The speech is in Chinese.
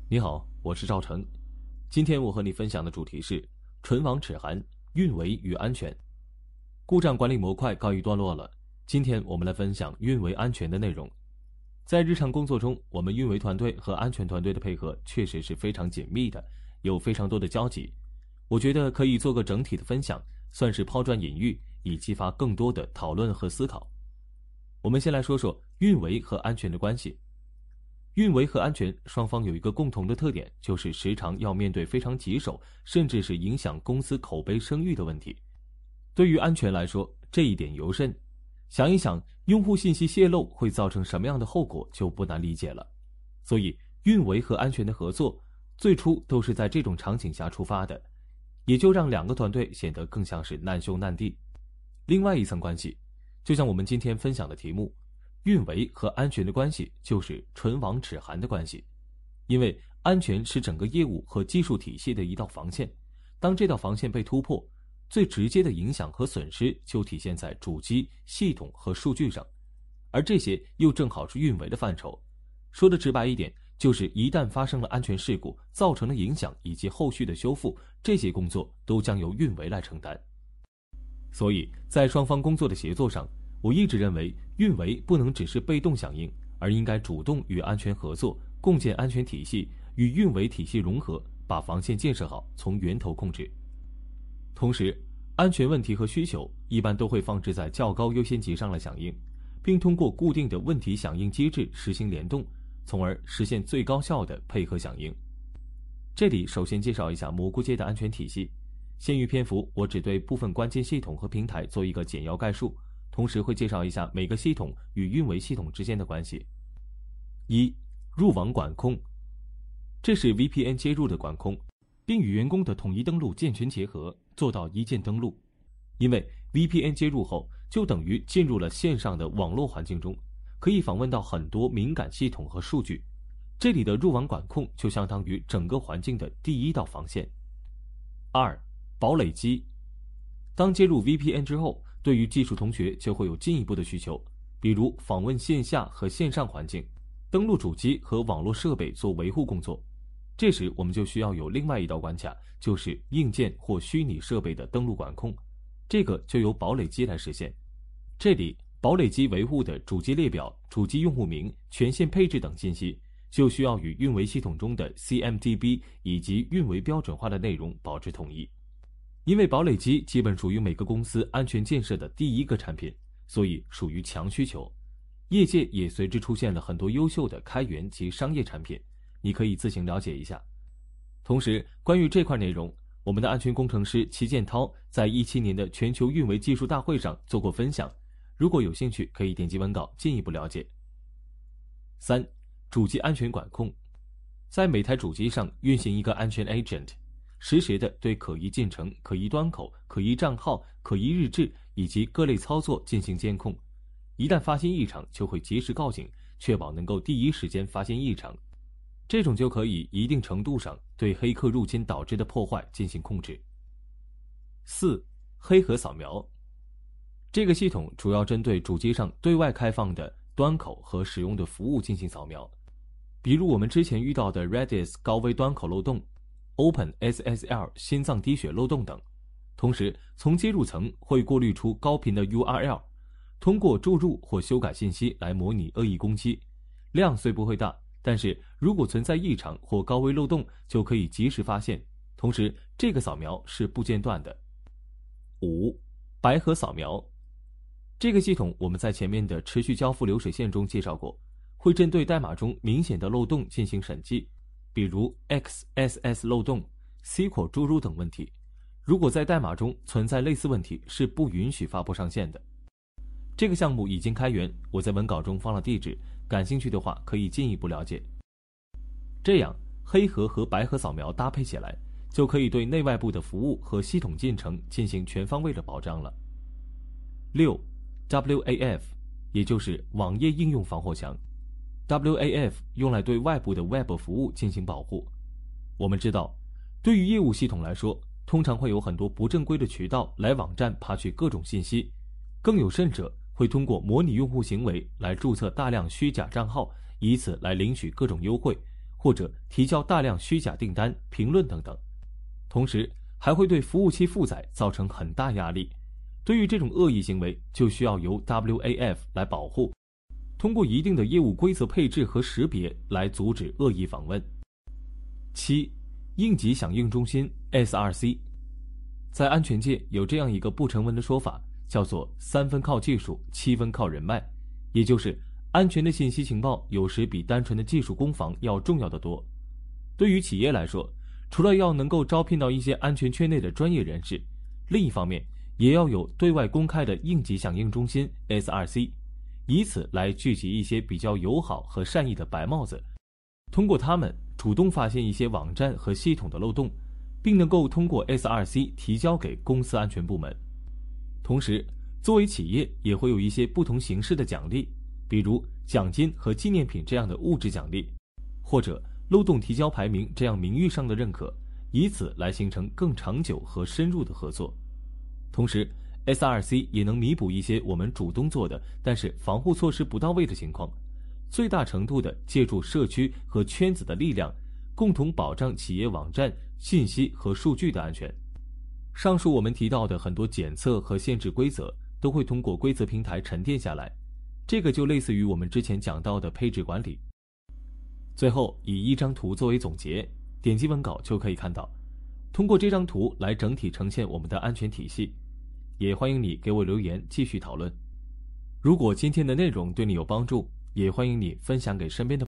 你好，我是赵成。今天我和你分享的主题是唇亡齿寒，运维与安全。故障管理模块告一段落了，今天我们来分享运维安全的内容。在日常工作中，我们运维团队和安全团队的配合确实是非常紧密的，有非常多的交集。我觉得可以做个整体的分享，算是抛砖引玉，以激发更多的讨论和思考。我们先来说说运维和安全的关系。运维和安全双方有一个共同的特点，就是时常要面对非常棘手，甚至是影响公司口碑声誉的问题。对于安全来说，这一点尤甚。想一想，用户信息泄露会造成什么样的后果，就不难理解了。所以，运维和安全的合作，最初都是在这种场景下出发的，也就让两个团队显得更像是难兄难弟。另外一层关系，就像我们今天分享的题目，运维和安全的关系就是唇亡齿寒的关系。因为安全是整个业务和技术体系的一道防线，当这道防线被突破，最直接的影响和损失就体现在主机、系统和数据上，而这些又正好是运维的范畴。说的直白一点，就是一旦发生了安全事故，造成了影响以及后续的修复，这些工作都将由运维来承担。所以在双方工作的协作上，我一直认为运维不能只是被动响应，而应该主动与安全合作，共建安全体系，与运维体系融合，把防线建设好，从源头控制。同时，安全问题和需求一般都会放置在较高优先级上来响应，并通过固定的问题响应机制实行联动，从而实现最高效的配合响应。这里首先介绍一下蘑菇街的安全体系。限于篇幅，我只对部分关键系统和平台做一个简要概述，同时会介绍一下每个系统与运维系统之间的关系。1. 入网管控，这是 VPN 接入的管控，并与员工的统一登录健全结合，做到一键登录。因为 VPN 接入后，就等于进入了线上的网络环境中，可以访问到很多敏感系统和数据。这里的入网管控就相当于整个环境的第一道防线。2. 堡垒机，当接入 VPN 之后，对于技术同学就会有进一步的需求，比如访问线下和线上环境，登录主机和网络设备做维护工作。这时我们就需要有另外一道关卡，就是硬件或虚拟设备的登录管控，这个就由堡垒机来实现。这里堡垒机维护的主机列表、主机用户名、权限配置等信息，就需要与运维系统中的 CMDB 以及运维标准化的内容保持统一。因为堡垒机基本属于每个公司安全建设的第一个产品，所以属于强需求。业界也随之出现了很多优秀的开源及商业产品，你可以自行了解一下。同时，关于这块内容，我们的安全工程师齐建涛在2017年的全球运维技术大会上做过分享，如果有兴趣可以点击文稿进一步了解。3. 主机安全管控，在每台主机上运行一个安全 agent，实时的对可疑进程、可疑端口、可疑账号、可疑日志以及各类操作进行监控，一旦发现异常就会及时告警，确保能够第一时间发现异常，这种就可以一定程度上对黑客入侵导致的破坏进行控制。4. 黑盒扫描，这个系统主要针对主机上对外开放的端口和使用的服务进行扫描，比如我们之前遇到的 Redis 高危端口漏洞、OpenSSL 心脏滴血漏洞等。同时，从接入层会过滤出高频的 URL， 通过注入或修改信息来模拟恶意攻击。量虽不会大，但是如果存在异常或高危漏洞，就可以及时发现。同时，这个扫描是不间断的。5. 白盒扫描，这个系统我们在前面的持续交付流水线中介绍过，会针对代码中明显的漏洞进行审计，比如 XSS 漏洞、SQL 注入等问题。如果在代码中存在类似问题，是不允许发布上线的。这个项目已经开源，我在文稿中放了地址，感兴趣的话可以进一步了解。这样，黑盒和白盒扫描搭配起来，就可以对内外部的服务和系统进程进行全方位的保障了。6. WAF， 也就是网页应用防火墙。WAF 用来对外部的 Web 服务进行保护。我们知道，对于业务系统来说，通常会有很多不正规的渠道来网站爬取各种信息，更有甚者会通过模拟用户行为来注册大量虚假账号，以此来领取各种优惠， 或者提交大量虚假订单、评论等等。同时，还会对服务器负载造成很大压力。对于这种恶意行为，就需要由 WAF 来保护，通过一定的业务规则配置和识别来阻止恶意访问。7. 应急响应中心 SRC。 在安全界有这样一个不成文的说法，叫做3分靠技术，7分靠人脉，也就是安全的信息情报有时比单纯的技术攻防要重要得多。对于企业来说，除了要能够招聘到一些安全圈内的专业人士，另一方面也要有对外公开的应急响应中心 SRC， 以此来聚集一些比较友好和善意的白帽子，通过他们主动发现一些网站和系统的漏洞，并能够通过 SRC 提交给公司安全部门。同时，作为企业也会有一些不同形式的奖励，比如奖金和纪念品这样的物质奖励，或者漏洞提交排名这样名誉上的认可，以此来形成更长久和深入的合作。同时 SRC 也能弥补一些我们主动做的但是防护措施不到位的情况，最大程度地借助社区和圈子的力量，共同保障企业网站、信息和数据的安全。上述我们提到的很多检测和限制规则都会通过规则平台沉淀下来，这个就类似于我们之前讲到的配置管理。最后以一张图作为总结，点击文稿就可以看到，通过这张图来整体呈现我们的安全体系。也欢迎你给我留言继续讨论。如果今天的内容对你有帮助，也欢迎你分享给身边的